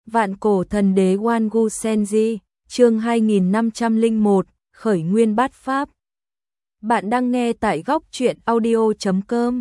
Vạn cổ thần đế Wangu Senji, chương 2501, khởi nguyên bát pháp. Bạn đang nghe tại góc truyện audio.com.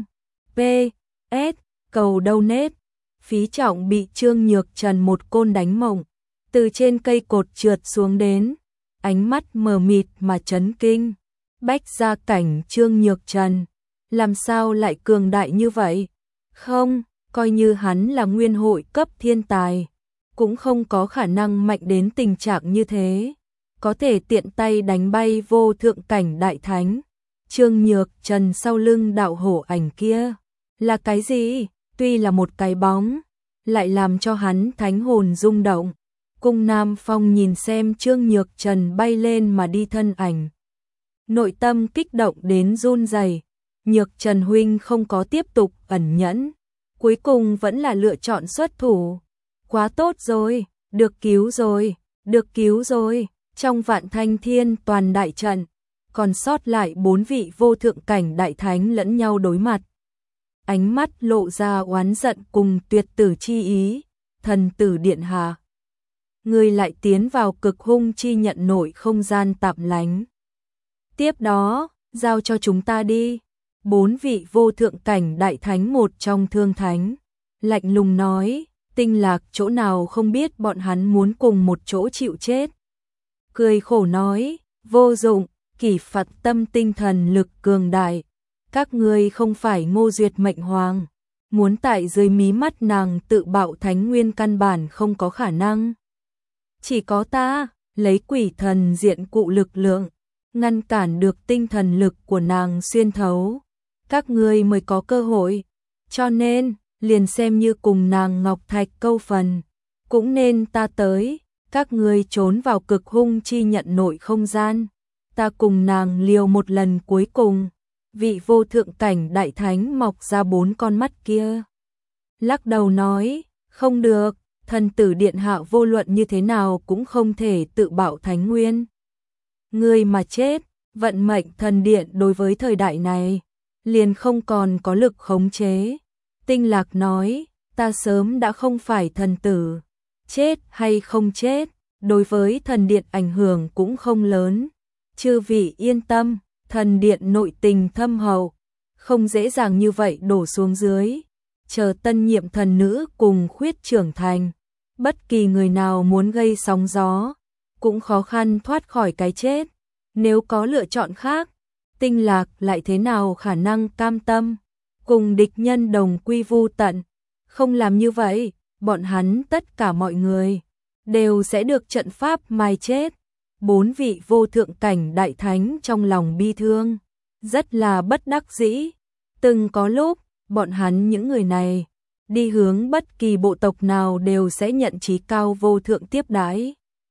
PS, cầu donate. Phí Trọng bị Trương Nhược Trần một côn đánh mộng, từ trên cây cột trượt xuống đến, ánh mắt mờ mịt mà chấn kinh. Bách gia cảnh Trương Nhược Trần, làm sao lại cường đại như vậy? Không, coi như hắn là nguyên hội cấp thiên tài, cũng không có khả năng mạnh đến tình trạng như thế, có thể tiện tay đánh bay vô thượng cảnh đại thánh. Trương Nhược Trần sau lưng đạo hổ ảnh kia là cái gì? Tuy là một cái bóng, lại làm cho hắn thánh hồn rung động. Cung Nam Phong nhìn xem Trương Nhược Trần bay lên mà đi thân ảnh, nội tâm kích động đến run rẩy. Nhược Trần huynh không có tiếp tục ẩn nhẫn, cuối cùng vẫn là lựa chọn xuất thủ. Quá tốt rồi, được cứu rồi, được cứu rồi. Trong Vạn Thanh Thiên toàn đại trận, còn sót lại 4 vị vô thượng cảnh đại thánh lẫn nhau đối mặt. Ánh mắt lộ ra oán giận cùng tuyệt tử chi ý. Thần tử điện hạ, người lại tiến vào cực hung chi nhận nội không gian tạm lánh. Tiếp đó, giao cho chúng ta đi. 4 vị vô thượng cảnh đại thánh một trong thương thánh lạnh lùng nói. Tinh Lạc chỗ nào không biết bọn hắn muốn cùng một chỗ chịu chết. Cười khổ nói, vô dụng, kỷ phạt tâm tinh thần lực cường đại. Các ngươi không phải Ngô Duyệt mệnh hoàng, muốn tại dưới mí mắt nàng tự bạo thánh nguyên căn bản không có khả năng. Chỉ có ta, lấy quỷ thần diện cụ lực lượng, ngăn cản được tinh thần lực của nàng xuyên thấu. Các ngươi mới có cơ hội, cho nên liền xem như cùng nàng Ngọc Thạch câu phần, cũng nên ta tới. Các ngươi trốn vào cực hung chi nhận nội không gian, ta cùng nàng liều một lần cuối cùng. Vị vô thượng cảnh đại thánh mọc ra 4 con mắt kia lắc đầu nói, không được, thần tử điện hạ vô luận như thế nào cũng không thể tự bạo thánh nguyên. Ngươi mà chết, vận mệnh thần điện đối với thời đại này liền không còn có lực khống chế. Tinh Lạc nói, ta sớm đã không phải thần tử, chết hay không chết, đối với thần điện ảnh hưởng cũng không lớn. Chư vị yên tâm, thần điện nội tình thâm hậu, không dễ dàng như vậy đổ xuống dưới. Chờ tân nhiệm thần nữ cùng khuyết trưởng thành, bất kỳ người nào muốn gây sóng gió, cũng khó khăn thoát khỏi cái chết. Nếu có lựa chọn khác, Tinh Lạc lại thế nào khả năng cam tâm cùng địch nhân đồng quy vu tận. Không làm như vậy, bọn hắn tất cả mọi người đều sẽ được trận pháp mai chết. 4 vị vô thượng cảnh đại thánh trong lòng bi thương, rất là bất đắc dĩ. Từng có lúc, bọn hắn những người này đi hướng bất kỳ bộ tộc nào đều sẽ nhận chí cao vô thượng tiếp đãi.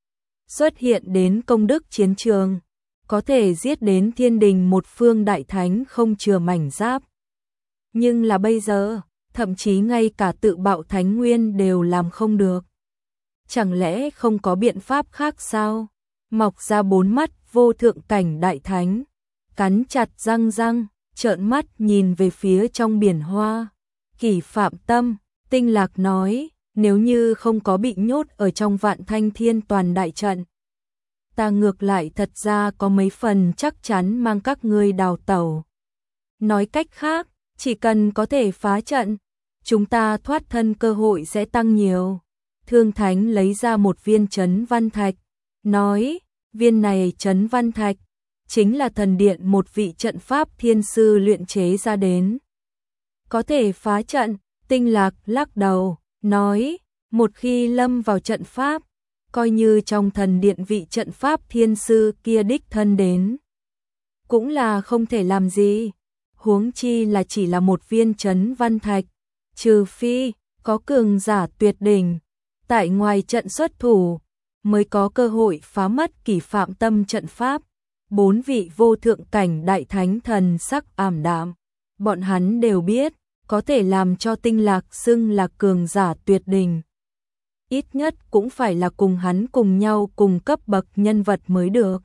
Xuất hiện đến công đức chiến trường, có thể giết đến thiên đình một phương đại thánh không chừa mảnh giáp. Nhưng là bây giờ, thậm chí ngay cả tự bạo thánh nguyên đều làm không được. Chẳng lẽ không có biện pháp khác sao? Mọc ra 4 mắt vô thượng cảnh đại thánh, cắn chặt răng răng, trợn mắt nhìn về phía trong biển hoa. Kỷ phạm tâm, Tinh Lạc nói, nếu như không có bị nhốt ở trong Vạn Thanh Thiên toàn đại trận, ta ngược lại thật ra có mấy phần chắc chắn mang các ngươi đào tẩu. Nói cách khác, chỉ cần có thể phá trận, chúng ta thoát thân cơ hội sẽ tăng nhiều. Thương Thánh lấy ra một viên trấn văn thạch, nói, viên này trấn văn thạch chính là thần điện một vị trận pháp thiên sư luyện chế ra đến. Có thể phá trận. Tinh Lạc lắc đầu, nói, một khi lâm vào trận pháp, coi như trong thần điện vị trận pháp thiên sư kia đích thân đến, cũng là không thể làm gì. Huống chi là chỉ là một viên trấn văn thạch, trừ phi có cường giả tuyệt đỉnh tại ngoài trận xuất thủ, mới có cơ hội phá mất kỷ phạm tâm trận pháp. 4 vị vô thượng cảnh đại thánh thần sắc ảm đạm, bọn hắn đều biết, có thể làm cho Tinh Lạc xưng là cường giả tuyệt đỉnh, ít nhất cũng phải là cùng hắn cùng nhau cùng cấp bậc nhân vật mới được.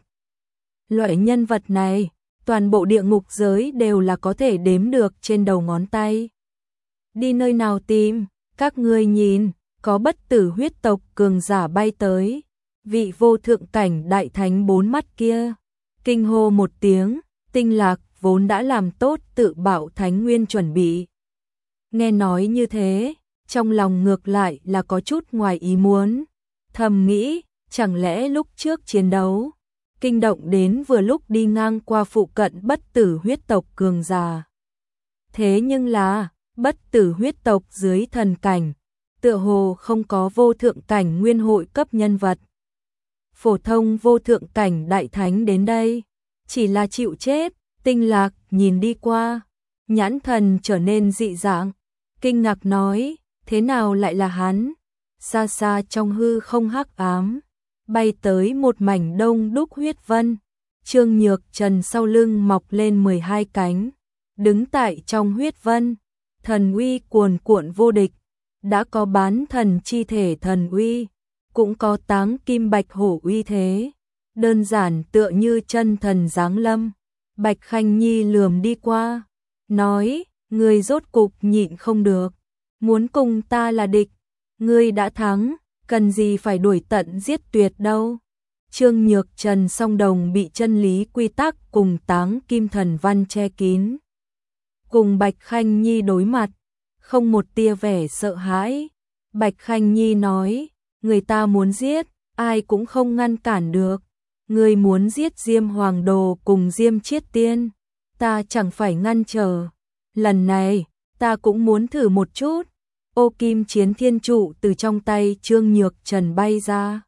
Loại nhân vật này, toàn bộ địa ngục giới đều là có thể đếm được trên đầu ngón tay. Đi nơi nào tìm? Các ngươi nhìn, có bất tử huyết tộc cường giả bay tới. Vị vô thượng cảnh đại thánh bốn mắt kia, kinh hô một tiếng, Tinh Lạc vốn đã làm tốt tự bạo thánh nguyên chuẩn bị. Nghe nói như thế, trong lòng ngược lại là có chút ngoài ý muốn, thầm nghĩ, chẳng lẽ lúc trước chiến đấu, kinh động đến vừa lúc đi ngang qua phụ cận bất tử huyết tộc cường giả. Thế nhưng là, bất tử huyết tộc dưới thần cảnh, tựa hồ không có vô thượng cảnh nguyên hội cấp nhân vật. Phổ thông vô thượng cảnh đại thánh đến đây, chỉ là chịu chết. Tinh Lạc nhìn đi qua, nhãn thần trở nên dị dạng, kinh ngạc nói, thế nào lại là hắn? Xa xa trong hư không hắc ám, bay tới một mảnh đông đúc huyết vân. Trương Nhược Trần sau lưng mọc lên 12 cánh, đứng tại trong huyết vân, thần uy cuồn cuộn vô địch, đã có bán thần chi thể thần uy, cũng có táng kim bạch hổ uy thế, đơn giản tựa như chân thần giáng lâm. Bạch Khanh Nhi lườm đi qua, nói, ngươi rốt cục nhịn không được, muốn cùng ta là địch, ngươi đã thắng, cần gì phải đuổi tận giết tuyệt đâu. Trương Nhược Trần song đồng bị chân lý quy tắc cùng táng kim thần văn che kín. Cùng Bạch Khanh Nhi đối mặt, không một tia vẻ sợ hãi. Bạch Khanh Nhi nói, người ta muốn giết, ai cũng không ngăn cản được. Ngươi muốn giết Diêm Hoàng Đồ cùng Diêm Chiết Tiên, ta chẳng phải ngăn trở. Lần này, ta cũng muốn thử một chút. Ô kim chiến thiên trụ từ trong tay Trương Nhược Trần bay ra.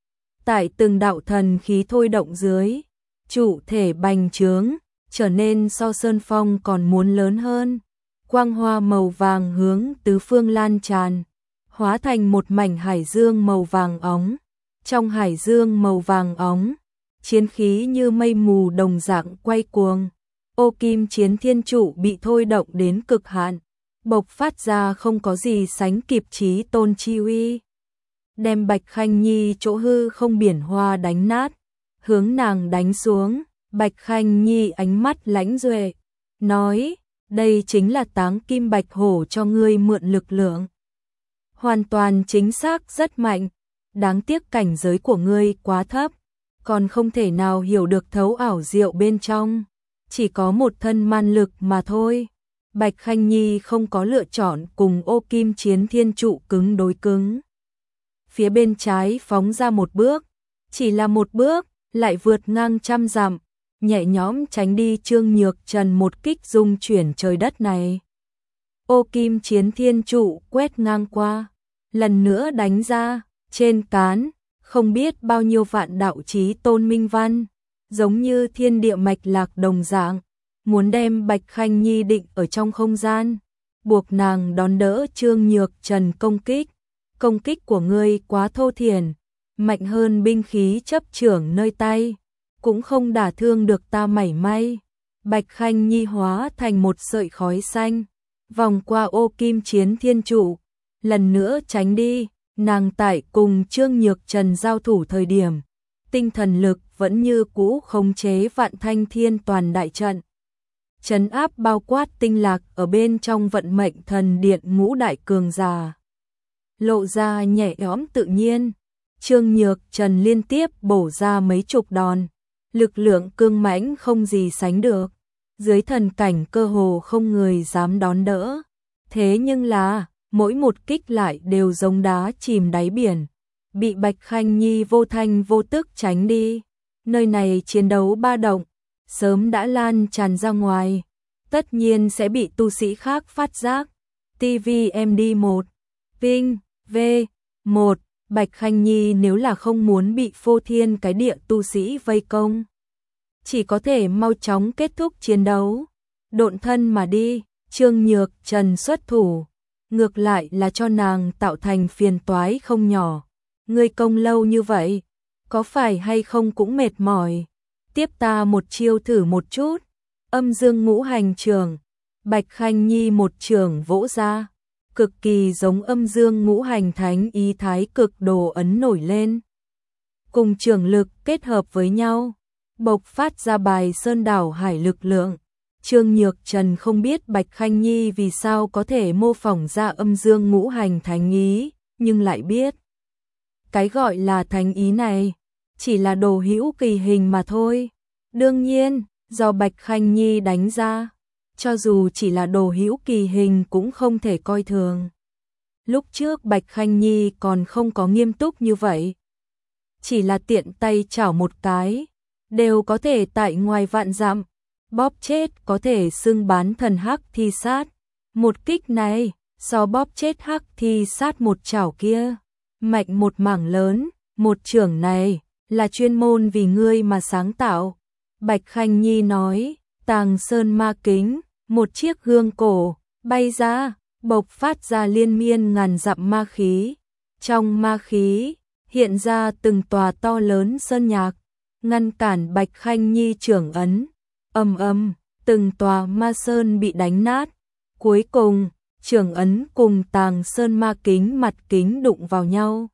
Tại từng đạo thần khí thôi động dưới, trụ thể bành trướng, trở nên so sơn phong còn muốn lớn hơn. Quang hoa màu vàng hướng tứ phương lan tràn, hóa thành một mảnh hải dương màu vàng óng. Trong hải dương màu vàng óng, chiến khí như mây mù đồng dạng quay cuồng. Ô kim chiến thiên trụ bị thôi động đến cực hạn, bộc phát ra không có gì sánh kịp chí tôn chi uy, đem Bạch Khanh Nhi chỗ hư không biển hoa đánh nát, hướng nàng đánh xuống. Bạch Khanh Nhi ánh mắt lãnh duệ, nói, đây chính là táng kim bạch hổ cho ngươi mượn lực lượng. Hoàn toàn chính xác rất mạnh, đáng tiếc cảnh giới của ngươi quá thấp, còn không thể nào hiểu được thấu ảo diệu bên trong, chỉ có một thân man lực mà thôi. Bạch Khanh Nhi không có lựa chọn cùng ô kim chiến thiên trụ cứng đối cứng. Phía bên trái phóng ra một bước, chỉ là một bước, lại vượt ngang trăm dặm, nhẹ nhõm tránh đi Trương Nhược Trần một kích dung chuyển trời đất này. Ô kim chiến thiên trụ quét ngang qua, lần nữa đánh ra, trên cán, không biết bao nhiêu vạn đạo chí tôn minh văn, giống như thiên địa mạch lạc đồng dạng, muốn đem Bạch Khanh Nhi định ở trong không gian, buộc nàng đón đỡ Trương Nhược Trần công kích. Công kích của ngươi quá thô thiển, mạnh hơn binh khí chấp chưởng nơi tay, cũng không đả thương được ta mảy may. Bạch Khanh Nhi hóa thành một sợi khói xanh, vòng qua ô kim chiến thiên trụ, lần nữa tránh đi. Nàng tại cùng Trương Nhược Trần giao thủ thời điểm, tinh thần lực vẫn như cũ khống chế Vạn Thanh Thiên toàn đại trận, trấn áp bao quát Tinh Lạc ở bên trong vận mệnh thần điện ngũ đại cường giả. Lộ ra nhẹ nhõm tự nhiên, Trương Nhược Trần liên tiếp bổ ra mấy chục đòn, lực lượng cương mãnh không gì sánh được, dưới thần cảnh cơ hồ không người dám đón đỡ. Thế nhưng là, mỗi một kích lại đều giống đá chìm đáy biển, bị Bạch Khanh Nhi vô thanh vô tức tránh đi. Nơi này chiến đấu ba động, sớm đã lan tràn ra ngoài, tất nhiên sẽ bị tu sĩ khác phát giác. TVMD1 Vinh V1 Bạch Khanh Nhi nếu là không muốn bị phô thiên cái địa tu sĩ vây công, chỉ có thể mau chóng kết thúc chiến đấu, độn thân mà đi. Trương Nhược Trần xuất thủ, ngược lại là cho nàng tạo thành phiền toái không nhỏ. Ngươi công lâu như vậy, có phải hay không cũng mệt mỏi, tiếp ta một chiêu thử một chút. Âm dương ngũ hành trường, Bạch Khanh Nhi một trường vỗ ra, cực kỳ giống âm dương ngũ hành thánh ý thái cực đồ ấn nổi lên, cùng trường lực kết hợp với nhau, bộc phát ra bài sơn đảo hải lực lượng. Trương Nhược Trần không biết Bạch Khanh Nhi vì sao có thể mô phỏng ra âm dương ngũ hành thánh ý, nhưng lại biết cái gọi là thành ý này chỉ là đồ hữu kỳ hình mà thôi. Đương nhiên, do Bạch Khanh Nhi đánh ra, cho dù chỉ là đồ hữu kỳ hình cũng không thể coi thường. Lúc trước Bạch Khanh Nhi còn không có nghiêm túc như vậy. Chỉ là tiện tay chảo một cái, đều có thể tại ngoài vạn dặm, bóp chết có thể xưng bán thần hắc thi sát. Một kích này, so bóp chết hắc thi sát một chảo kia, mạnh một mảng lớn, một chưởng này, là chuyên môn vì ngươi mà sáng tạo. Bạch Khanh Nhi nói, Tàng Sơn Ma Kính, một chiếc gương cổ, bay ra, bộc phát ra liên miên ngàn dặm ma khí. Trong ma khí, hiện ra từng tòa to lớn sơn nhạc, ngăn cản Bạch Khanh Nhi chưởng ấn. Ầm ầm, từng tòa ma sơn bị đánh nát. Cuối cùng, chưởng ấn cùng Tàng Sơn Ma Kính mặt kính đụng vào nhau.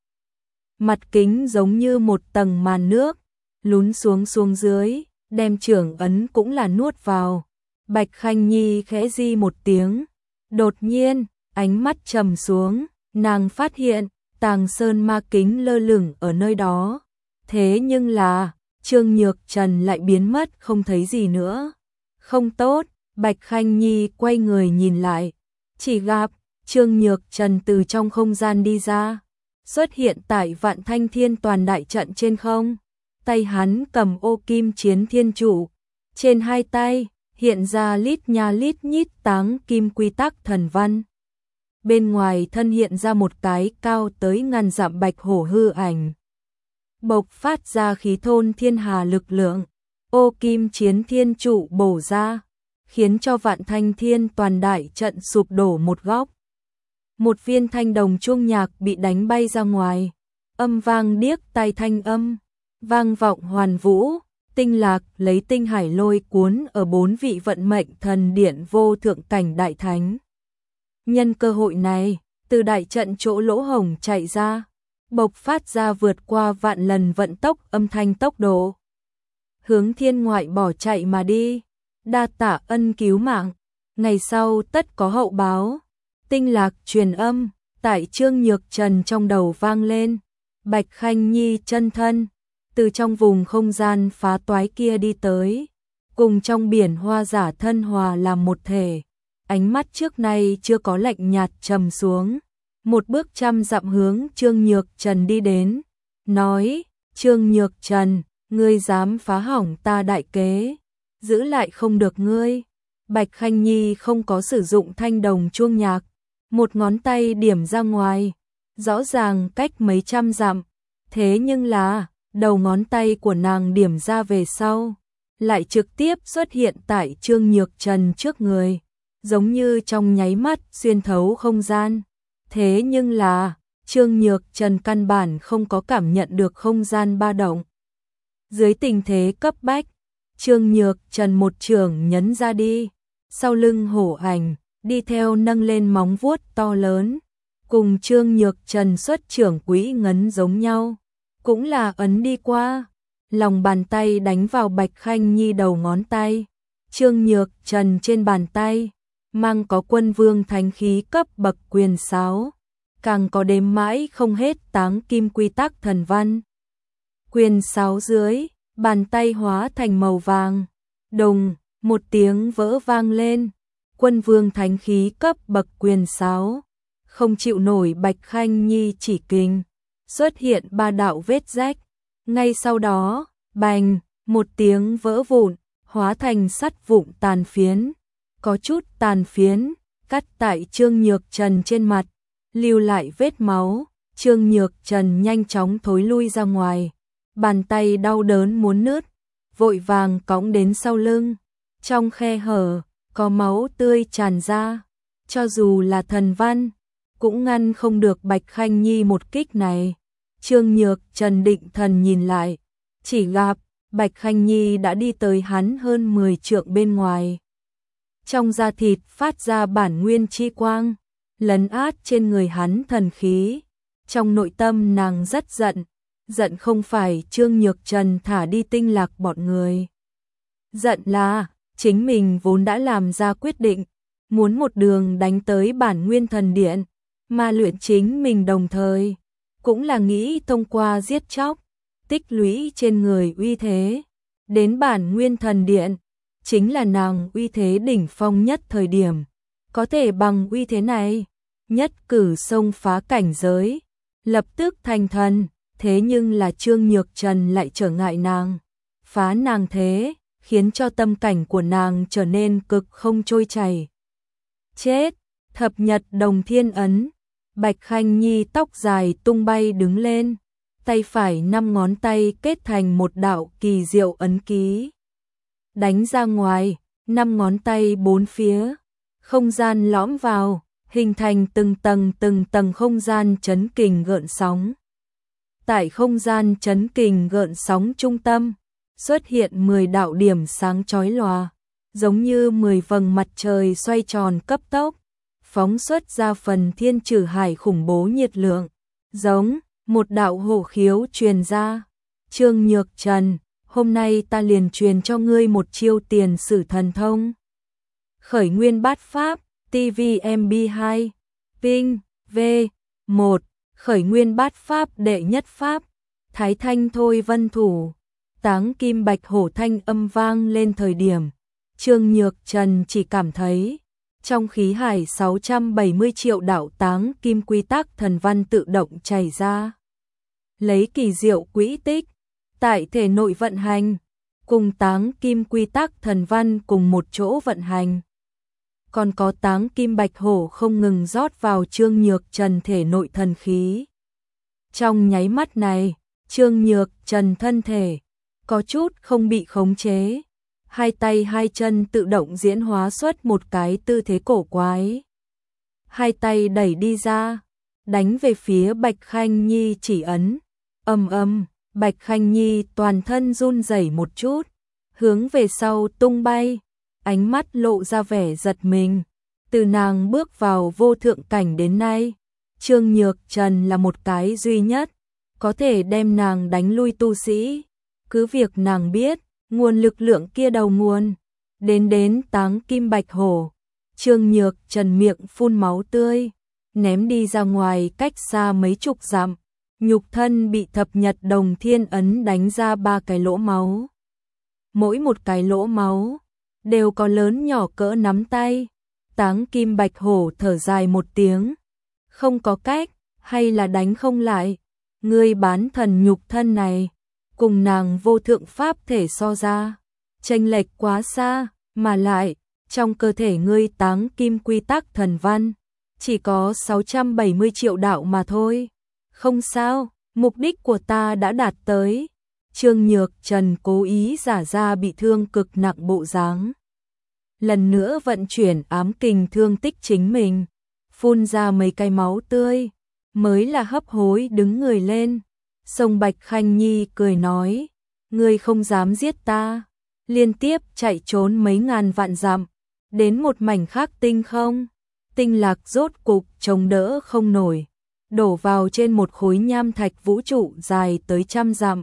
Mặt kính giống như một tầng màn nước, lún xuống dưới, đem chưởng ấn cũng là nuốt vào. Bạch Khanh Nhi khẽ di một tiếng, đột nhiên, ánh mắt trầm xuống, nàng phát hiện, Tàng Sơn Ma Kính lơ lửng ở nơi đó. Thế nhưng là, Trương Nhược Trần lại biến mất không thấy gì nữa. Không tốt, Bạch Khanh Nhi quay người nhìn lại, chỉ gặp Trương Nhược Trần từ trong không gian đi ra, xuất hiện tại Vạn Thanh Thiên Toàn đại trận trên không. Tay hắn cầm ô kim chiến thiên trụ, trên hai tay hiện ra lít nha lít nhít táng kim quy tắc thần văn. Bên ngoài thân hiện ra một cái cao tới ngàn dặm bạch hổ hư ảnh, bộc phát ra khí thôn thiên hà lực lượng. Ô kim chiến thiên trụ bổ ra, khiến cho Vạn Thanh Thiên Toàn đại trận sụp đổ một góc. Một viên thanh đồng chuông nhạc bị đánh bay ra ngoài, âm vang điếc tai thanh âm, vang vọng hoàn vũ. Tinh Lạc lấy tinh hải lôi cuốn ở 4 vị vận mệnh thần điện vô thượng cảnh đại thánh. Nhân cơ hội này, từ đại trận chỗ lỗ hổng chạy ra, bộc phát ra vượt qua vạn lần vận tốc âm thanh tốc độ, hướng thiên ngoại bỏ chạy mà đi. Đa tạ ân cứu mạng, ngày sau tất có hậu báo. Tinh Lạc truyền âm, tại Trương Nhược Trần trong đầu vang lên. Bạch Khanh Nhi chân thân, từ trong vùng không gian phá toái kia đi tới, cùng trong biển hoa giả thân hòa làm một thể. Ánh mắt trước nay chưa có lạnh nhạt trầm xuống, một bước 100 dặm hướng Trương Nhược Trần đi đến, nói, Trương Nhược Trần, ngươi dám phá hỏng ta đại kế, giữ lại không được ngươi. Bạch Khanh Nhi không có sử dụng thanh đồng chuông nhạc, một ngón tay điểm ra ngoài, rõ ràng cách mấy trăm dặm, thế nhưng là, đầu ngón tay của nàng điểm ra về sau, lại trực tiếp xuất hiện tại Trương Nhược Trần trước người, giống như trong nháy mắt xuyên thấu không gian. Thế nhưng là, Trương Nhược Trần căn bản không có cảm nhận được không gian ba động. Dưới tình thế cấp bách, Trương Nhược Trần một chưởng nhấn ra đi, sau lưng hổ ảnh, đi theo nâng lên móng vuốt to lớn, cùng Trương Nhược Trần xuất chưởng quỹ ngấn giống nhau, cũng là ấn đi qua, lòng bàn tay đánh vào Bạch Khanh Nhi đầu ngón tay. Trương Nhược Trần trên bàn tay, mang có Quân Vương thánh khí cấp bậc quyền sáo, càng có đếm mãi không hết táng kim quy tắc thần văn. Quyền sáo dưới, bàn tay hóa thành màu vàng, đùng, một tiếng vỡ vang lên, Quân Vương thánh khí cấp bậc quyền sáo, không chịu nổi Bạch Khanh Nhi chỉ kình, xuất hiện 3 đạo vết rách, ngay sau đó, bành, một tiếng vỡ vụn, hóa thành sắt vụn tàn phiến, có chút tàn phiến, cắt tại Trương Nhược Trần trên mặt, lưu lại vết máu. Trương Nhược Trần nhanh chóng thối lui ra ngoài, bàn tay đau đớn muốn nứt, vội vàng cõng đến sau lưng, trong khe hở, có máu tươi tràn ra, cho dù là thần văn, cũng ngăn không được Bạch Khanh Nhi một kích này. Trương Nhược Trần định thần nhìn lại, chỉ gặp Bạch Khanh Nhi đã đi tới hắn hơn 10 trượng bên ngoài. Trong da thịt phát ra bản nguyên chi quang, lấn át trên người hắn thần khí. Trong nội tâm nàng rất giận, giận không phải Trương Nhược Trần thả đi Tinh Lạc bọn người. Giận là, chính mình vốn đã làm ra quyết định, muốn một đường đánh tới bản nguyên thần điện, mà luyện chính mình đồng thời, cũng là nghĩ thông qua giết chóc, tích lũy trên người uy thế, đến bản nguyên thần điện, chính là nàng uy thế đỉnh phong nhất thời điểm, có thể bằng uy thế này, nhất cử xông phá cảnh giới, lập tức thành thần, thế nhưng là Trương Nhược Trần lại trở ngại nàng, phá nàng thế, khiến cho tâm cảnh của nàng trở nên cực không trôi chảy. Chết, thập nhật đồng thiên ấn, Bạch Khanh Nhi tóc dài tung bay đứng lên, tay phải 5 ngón tay kết thành một đạo kỳ diệu ấn ký. Đánh ra ngoài, 5 ngón tay bốn phía, không gian lõm vào, hình thành từng tầng không gian chấn kình gợn sóng. Tại không gian chấn kình gợn sóng trung tâm, xuất hiện 10 đạo điểm sáng chói lòa, giống như 10 vầng mặt trời xoay tròn cấp tốc, phóng xuất ra phần thiên trừ hải khủng bố nhiệt lượng, giống một đạo hổ khiếu truyền ra. Trương Nhược Trần, hôm nay ta liền truyền cho ngươi một chiêu tiền sử thần thông. Khởi nguyên bát pháp, TVMB2, Ping, V1, khởi nguyên bát pháp đệ nhất pháp, Thái Thanh Thôi Vân Thủ, Táng Kim Bạch Hổ thanh âm vang lên thời điểm, Trương Nhược Trần chỉ cảm thấy trong khí hải 670 triệu đạo Táng Kim quy tắc thần văn tự động chảy ra, lấy kỳ diệu quỹ tích tại thể nội vận hành, cùng Táng Kim quy tắc thần văn cùng một chỗ vận hành. Còn có Táng Kim Bạch Hổ không ngừng rót vào Trương Nhược Trần thể nội thần khí. Trong nháy mắt này, Trương Nhược Trần thân thể có chút không bị khống chế, hai tay hai chân tự động diễn hóa xuất một cái tư thế cổ quái. Hai tay đẩy đi ra, đánh về phía Bạch Khanh Nhi chỉ ấn. Bạch Khanh Nhi toàn thân run rẩy một chút, hướng về sau tung bay, ánh mắt lộ ra vẻ giật mình. Từ nàng bước vào vô thượng cảnh đến nay, Trương Nhược Trần là một cái duy nhất có thể đem nàng đánh lui tu sĩ. Cứ việc nàng biết nguồn lực lượng kia đầu nguồn đến Táng Kim Bạch Hổ, Trương Nhược Trần miệng phun máu tươi, ném đi ra ngoài cách xa mấy chục dặm, nhục thân bị thập nhật đồng thiên ấn đánh ra 3 cái lỗ máu. Mỗi một cái lỗ máu đều có lớn nhỏ cỡ nắm tay. Táng Kim Bạch Hổ thở dài một tiếng, không có cách, hay là đánh không lại. Ngươi bán thần nhục thân này, cùng nàng vô thượng pháp thể so ra, chênh lệch quá xa, mà lại, trong cơ thể ngươi Táng Kim quy tắc thần văn, chỉ có 670 triệu đạo mà thôi. Không sao, mục đích của ta đã đạt tới. Trương Nhược Trần cố ý giả ra bị thương cực nặng bộ dáng. Lần nữa vận chuyển ám kình thương tích chính mình, phun ra mấy cái máu tươi, mới là hấp hối đứng người lên. Sông Bạch Khanh Nhi cười nói, ngươi không dám giết ta, liên tiếp chạy trốn mấy ngàn vạn dặm, đến một mảnh khác tinh không. Tinh lạc rốt cục chống đỡ không nổi, đổ vào trên một khối nham thạch vũ trụ dài tới 100 dặm.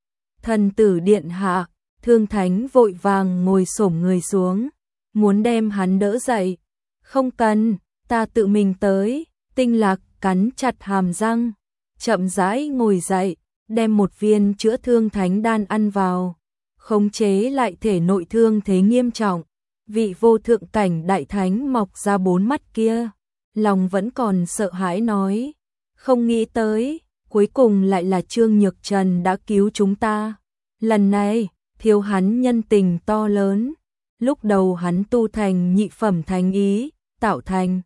Thần tử điện hạ, Thương Thánh vội vàng ngồi xổm người xuống, muốn đem hắn đỡ dậy. Không cần, ta tự mình tới. Tinh lạc cắn chặt hàm răng, chậm rãi ngồi dậy, đem một viên chữa thương thánh đan ăn vào, khống chế lại thể nội thương thế nghiêm trọng. Vị vô thượng cảnh đại thánh mọc ra 4 mắt kia, lòng vẫn còn sợ hãi nói, không nghĩ tới, cuối cùng lại là Trương Nhược Trần đã cứu chúng ta. Lần này, thiếu hắn nhân tình to lớn. Lúc đầu hắn tu thành nhị phẩm thánh ý, tạo thành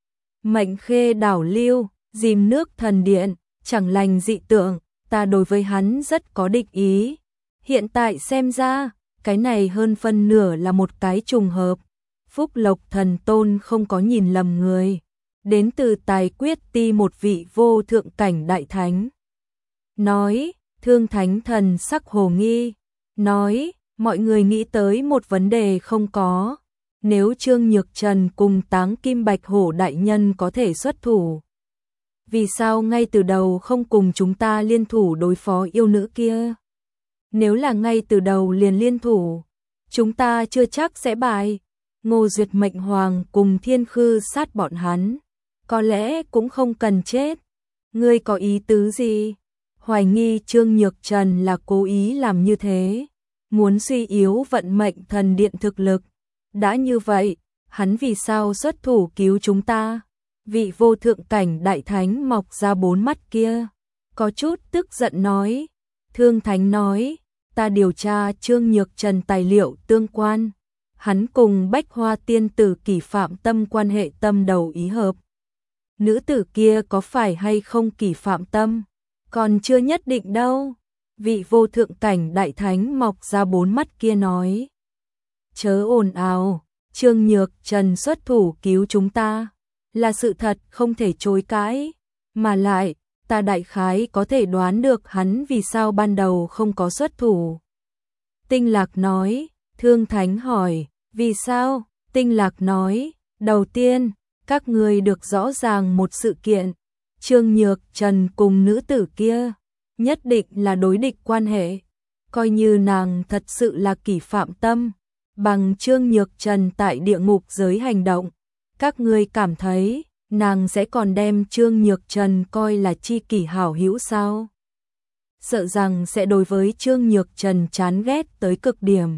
Mệnh Khê đảo lưu, dìm nước thần điện, chẳng lành dị tượng, ta đối với hắn rất có địch ý. Hiện tại xem ra, cái này hơn phân nửa là một cái trùng hợp. Phúc Lộc Thần Tôn không có nhìn lầm người, đến từ Tài Quyết Ti một vị vô thượng cảnh đại thánh. Nói, Thương Thánh thần sắc hồ nghi, nói, mọi người nghĩ tới một vấn đề không có. Nếu Trương Nhược Trần cùng Táng Kim Bạch Hổ đại nhân có thể xuất thủ, vì sao ngay từ đầu không cùng chúng ta liên thủ đối phó yêu nữ kia? Nếu là ngay từ đầu liền liên thủ, chúng ta chưa chắc sẽ bại. Ngô Duyệt Mệnh Hoàng cùng Thiên Khư sát bọn hắn, có lẽ cũng không cần chết. Ngươi có ý tứ gì? Hoài nghi Trương Nhược Trần là cố ý làm như thế, muốn suy yếu vận mệnh thần điện thực lực. Đã như vậy, hắn vì sao xuất thủ cứu chúng ta? Vị vô thượng cảnh đại thánh mọc ra 4 mắt kia, có chút tức giận nói. Thương Thánh nói, ta điều tra Trương Nhược Trần tài liệu tương quan. Hắn cùng Bách Hoa tiên tử Kỷ Phạm Tâm quan hệ tâm đầu ý hợp. Nữ tử kia có phải hay không Kỷ Phạm Tâm? Còn chưa nhất định đâu. Vị vô thượng cảnh đại thánh mọc ra 4 mắt kia nói. Chớ ồn ào, Trương Nhược Trần xuất thủ cứu chúng ta, là sự thật không thể chối cãi. Mà lại, ta đại khái có thể đoán được hắn vì sao ban đầu không có xuất thủ. Tinh Lạc nói. Thương Thánh hỏi, vì sao? Tinh Lạc nói, đầu tiên, các ngươi được rõ ràng một sự kiện. Trương Nhược Trần cùng nữ tử kia nhất định là đối địch quan hệ. Coi như nàng thật sự là Kỷ Phạm Tâm, bằng Trương Nhược Trần tại địa ngục giới hành động, các ngươi cảm thấy nàng sẽ còn đem Trương Nhược Trần coi là chi kỷ hảo hữu sao? Sợ rằng sẽ đối với Trương Nhược Trần chán ghét tới cực điểm.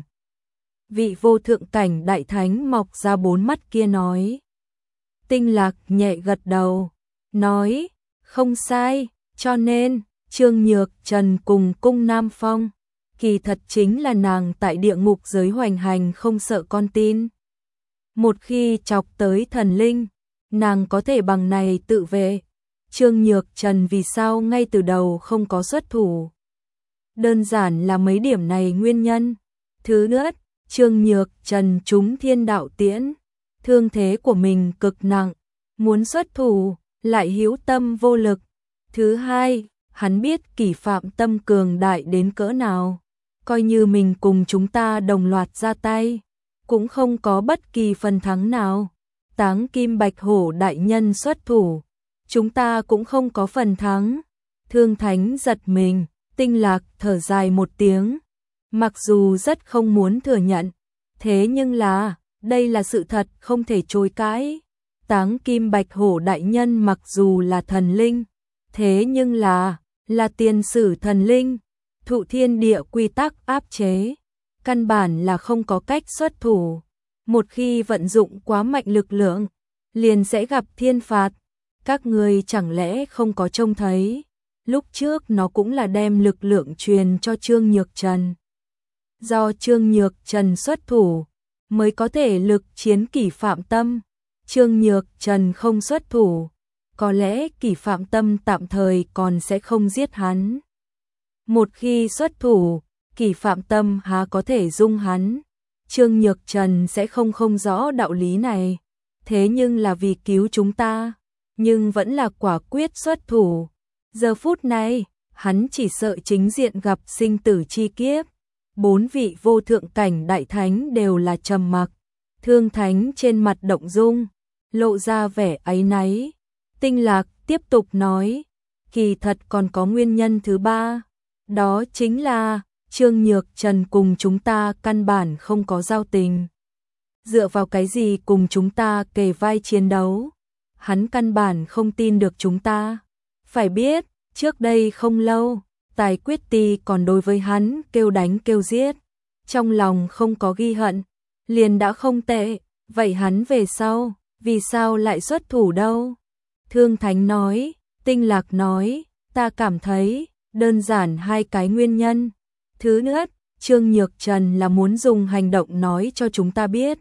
Vị vô thượng cảnh đại thánh mọc ra 4 mắt kia nói. Tinh Lạc nhẹ gật đầu, nói, không sai, cho nên, Trương Nhược Trần cùng Cung Nam Phong, kỳ thật chính là nàng tại địa ngục giới hoành hành không sợ con tin. Một khi chọc tới thần linh, nàng có thể bằng này tự vệ. Trương Nhược Trần vì sao ngay từ đầu không có xuất thủ? Đơn giản là mấy điểm này nguyên nhân. Thứ nhất, Trương Nhược Trần trúng thiên đạo tiễn, thương thế của mình cực nặng, muốn xuất thủ, lại hữu tâm vô lực. Thứ hai, hắn biết Kỷ Phạm Tâm cường đại đến cỡ nào, coi như mình cùng chúng ta đồng loạt ra tay, cũng không có bất kỳ phần thắng nào. Táng Kim Bạch Hổ đại nhân xuất thủ, chúng ta cũng không có phần thắng. Thương Thánh giật mình, Tinh Lạc thở dài một tiếng, mặc dù rất không muốn thừa nhận, thế nhưng là, đây là sự thật không thể chối cãi. Táng Kim Bạch Hổ đại nhân mặc dù là thần linh, thế nhưng là tiền sử thần linh, thụ thiên địa quy tắc áp chế, căn bản là không có cách xuất thủ. Một khi vận dụng quá mạnh lực lượng, liền sẽ gặp thiên phạt. Các ngươi chẳng lẽ không có trông thấy, lúc trước nó cũng là đem lực lượng truyền cho Trương Nhược Trần. Do Trương Nhược Trần xuất thủ, mới có thể lực chiến Kỷ Phạm Tâm. Trương Nhược Trần không xuất thủ, có lẽ Kỷ Phạm Tâm tạm thời còn sẽ không giết hắn. Một khi xuất thủ, Kỷ Phạm Tâm há có thể dung hắn. Trương Nhược Trần sẽ không rõ đạo lý này, thế nhưng là vì cứu chúng ta, nhưng vẫn là quả quyết xuất thủ. Giờ phút này, hắn chỉ sợ chính diện gặp sinh tử chi kiếp. 4 vị vô thượng cảnh đại thánh đều là trầm mặc. Thương Thánh trên mặt động dung, lộ ra vẻ áy náy. Tinh Lạc tiếp tục nói, kỳ thật còn có nguyên nhân thứ ba, đó chính là Trương Nhược Trần cùng chúng ta căn bản không có giao tình. Dựa vào cái gì cùng chúng ta kề vai chiến đấu? Hắn căn bản không tin được chúng ta. Phải biết, trước đây không lâu, Tài Quyết Ti còn đối với hắn kêu đánh kêu giết. Trong lòng không có ghi hận, liền đã không tệ. Vậy hắn về sau, vì sao lại xuất thủ đâu? Thương Thánh nói, Tinh Lạc nói, ta cảm thấy, đơn giản 2 cái nguyên nhân. Thứ nhất, Trương Nhược Trần là muốn dùng hành động nói cho chúng ta biết.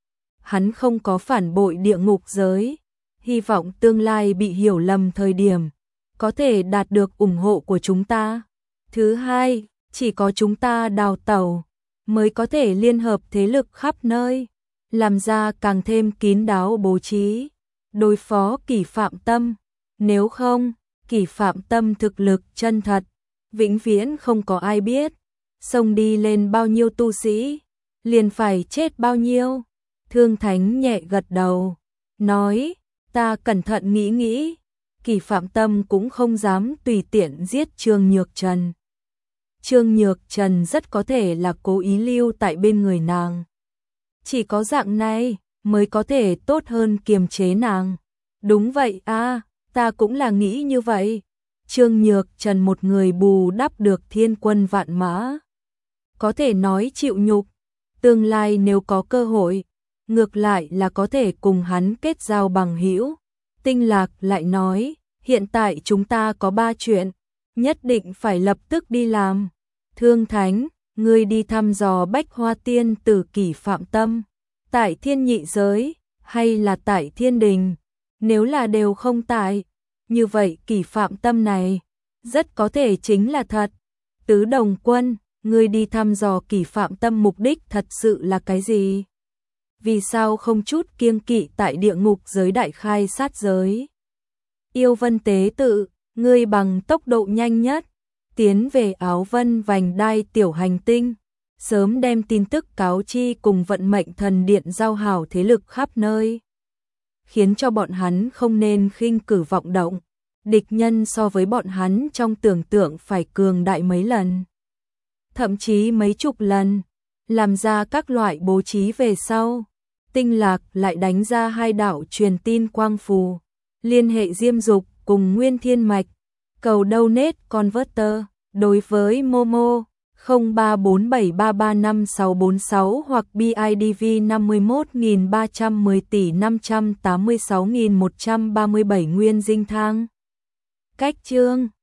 Hắn không có phản bội địa ngục giới, hy vọng tương lai bị hiểu lầm thời điểm, có thể đạt được ủng hộ của chúng ta. Thứ hai, chỉ có chúng ta đào tẩu, mới có thể liên hợp thế lực khắp nơi, làm ra càng thêm kín đáo bố trí, đối phó Kỷ Phạm Tâm. Nếu không, Kỷ Phạm Tâm thực lực chân thật, vĩnh viễn không có ai biết. Xông đi lên bao nhiêu tu sĩ, liền phải chết bao nhiêu. Thương Thánh nhẹ gật đầu, nói, ta cẩn thận nghĩ nghĩ, Kỷ Phạm Tâm cũng không dám tùy tiện giết Trương Nhược Trần. Trương Nhược Trần rất có thể là cố ý lưu tại bên người nàng. Chỉ có dạng này mới có thể tốt hơn kiềm chế nàng. Đúng vậy a, ta cũng là nghĩ như vậy. Trương Nhược Trần một người bù đắp được thiên quân vạn mã. Có thể nói chịu nhục, tương lai nếu có cơ hội, ngược lại là có thể cùng hắn kết giao bằng hữu. Tinh Lạc lại nói, hiện tại chúng ta có 3 chuyện, nhất định phải lập tức đi làm. Thương Thánh, ngươi đi thăm dò Bách Hoa Tiên Tử Kỷ Phạm Tâm, tại Thiên Nhị Giới, hay là tại Thiên Đình? Nếu là đều không tại, như vậy Kỷ Phạm Tâm này, rất có thể chính là thật. Tứ Đồng Quân, ngươi đi thăm dò Kỷ Phạm Tâm mục đích thật sự là cái gì? Vì sao không chút kiêng kỵ tại địa ngục giới đại khai sát giới? Yêu Vân Tế Tự, ngươi bằng tốc độ nhanh nhất, tiến về Áo Vân Vành Đai tiểu hành tinh, sớm đem tin tức cáo chi cùng vận mệnh thần điện giao hảo thế lực khắp nơi. Khiến cho bọn hắn không nên khinh cử vọng động, địch nhân so với bọn hắn trong tưởng tượng phải cường đại mấy lần. Thậm chí mấy chục lần, làm ra các loại bố trí về sau. Tinh Lạc lại đánh ra 2 đạo truyền tin quang phù, liên hệ Diêm Dục cùng Nguyên Thiên Mạch, cầu donate converter, đối với Momo 0347335646 hoặc BIDV 51.310 tỷ 586.137 nguyên dinh thang. Cách chương